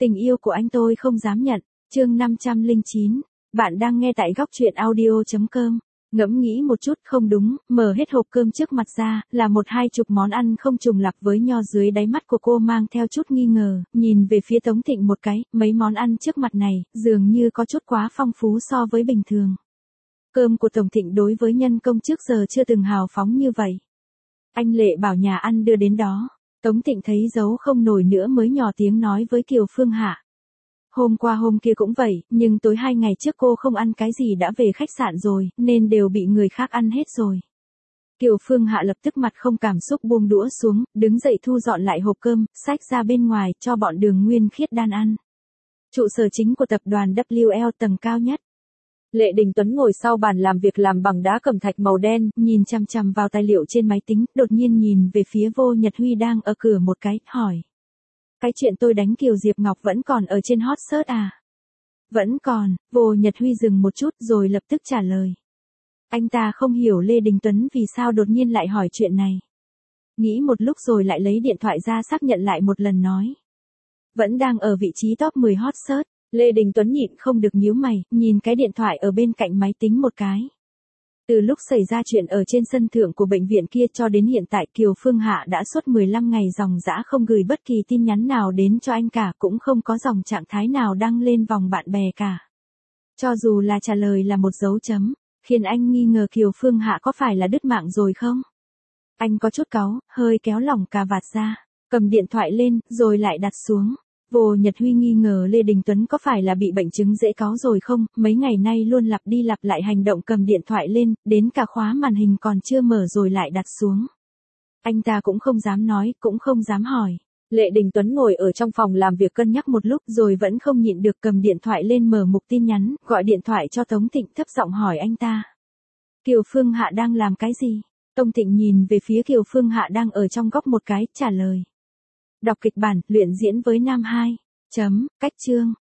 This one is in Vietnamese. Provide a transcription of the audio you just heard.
Tình yêu của anh tôi không dám nhận. Chương 509. Bạn đang nghe tại góc truyện audio.com. Ngẫm nghĩ một chút không đúng, mở hết hộp cơm trước mặt ra, là 1-2 món ăn không trùng lặp với nho dưới đáy mắt của cô mang theo chút nghi ngờ, nhìn về phía Tống Thịnh một cái, mấy món ăn trước mặt này, dường như có chút quá phong phú so với bình thường. Cơm của Tống Thịnh đối với nhân công trước giờ chưa từng hào phóng như vậy. Anh Lệ bảo nhà ăn đưa đến đó. Tống Thịnh thấy giấu không nổi nữa mới nhỏ tiếng nói với Kiều Phương Hạ. Hôm qua hôm kia cũng vậy, nhưng tối 2 ngày trước cô không ăn cái gì đã về khách sạn rồi, nên đều bị người khác ăn hết rồi. Kiều Phương Hạ lập tức mặt không cảm xúc buông đũa xuống, đứng dậy thu dọn lại hộp cơm, xách ra bên ngoài cho bọn Đường Nguyên Khiết đan ăn. Trụ sở chính của tập đoàn WL tầng cao nhất. Lệ Đình Tuấn ngồi sau bàn làm việc làm bằng đá cẩm thạch màu đen, nhìn chằm chằm vào tài liệu trên máy tính, đột nhiên nhìn về phía Vô Nhật Huy đang ở cửa một cái, hỏi. Cái chuyện tôi đánh Kiều Diệp Ngọc vẫn còn ở trên hot search à? Vẫn còn, Vô Nhật Huy dừng một chút rồi lập tức trả lời. Anh ta không hiểu Lê Đình Tuấn vì sao đột nhiên lại hỏi chuyện này. Nghĩ một lúc rồi lại lấy điện thoại ra xác nhận lại một lần nói. Vẫn đang ở vị trí top 10 hot search. Lê Đình Tuấn nhịn không được nhíu mày, nhìn cái điện thoại ở bên cạnh máy tính một cái. Từ lúc xảy ra chuyện ở trên sân thượng của bệnh viện kia cho đến hiện tại Kiều Phương Hạ đã suốt 15 ngày dòng dã không gửi bất kỳ tin nhắn nào đến cho anh cả, cũng không có dòng trạng thái nào đăng lên vòng bạn bè cả. Cho dù là trả lời là một dấu chấm, khiến anh nghi ngờ Kiều Phương Hạ có phải là đứt mạng rồi không? Anh có chút cáu, hơi kéo lỏng cà vạt ra, cầm điện thoại lên, rồi lại đặt xuống. Vô Nhật Huy nghi ngờ Lê Đình Tuấn có phải là bị bệnh chứng dễ cáu rồi không, mấy ngày nay luôn lặp đi lặp lại hành động cầm điện thoại lên, đến cả khóa màn hình còn chưa mở rồi lại đặt xuống. Anh ta cũng không dám nói, cũng không dám hỏi. Lệ Đình Tuấn ngồi ở trong phòng làm việc cân nhắc một lúc rồi vẫn không nhịn được cầm điện thoại lên mở mục tin nhắn, gọi điện thoại cho Tống Thịnh thấp giọng hỏi anh ta. Kiều Phương Hạ đang làm cái gì? Tống Thịnh nhìn về phía Kiều Phương Hạ đang ở trong góc một cái, trả lời. Đọc kịch bản, luyện diễn với Nam 2. Cách chương.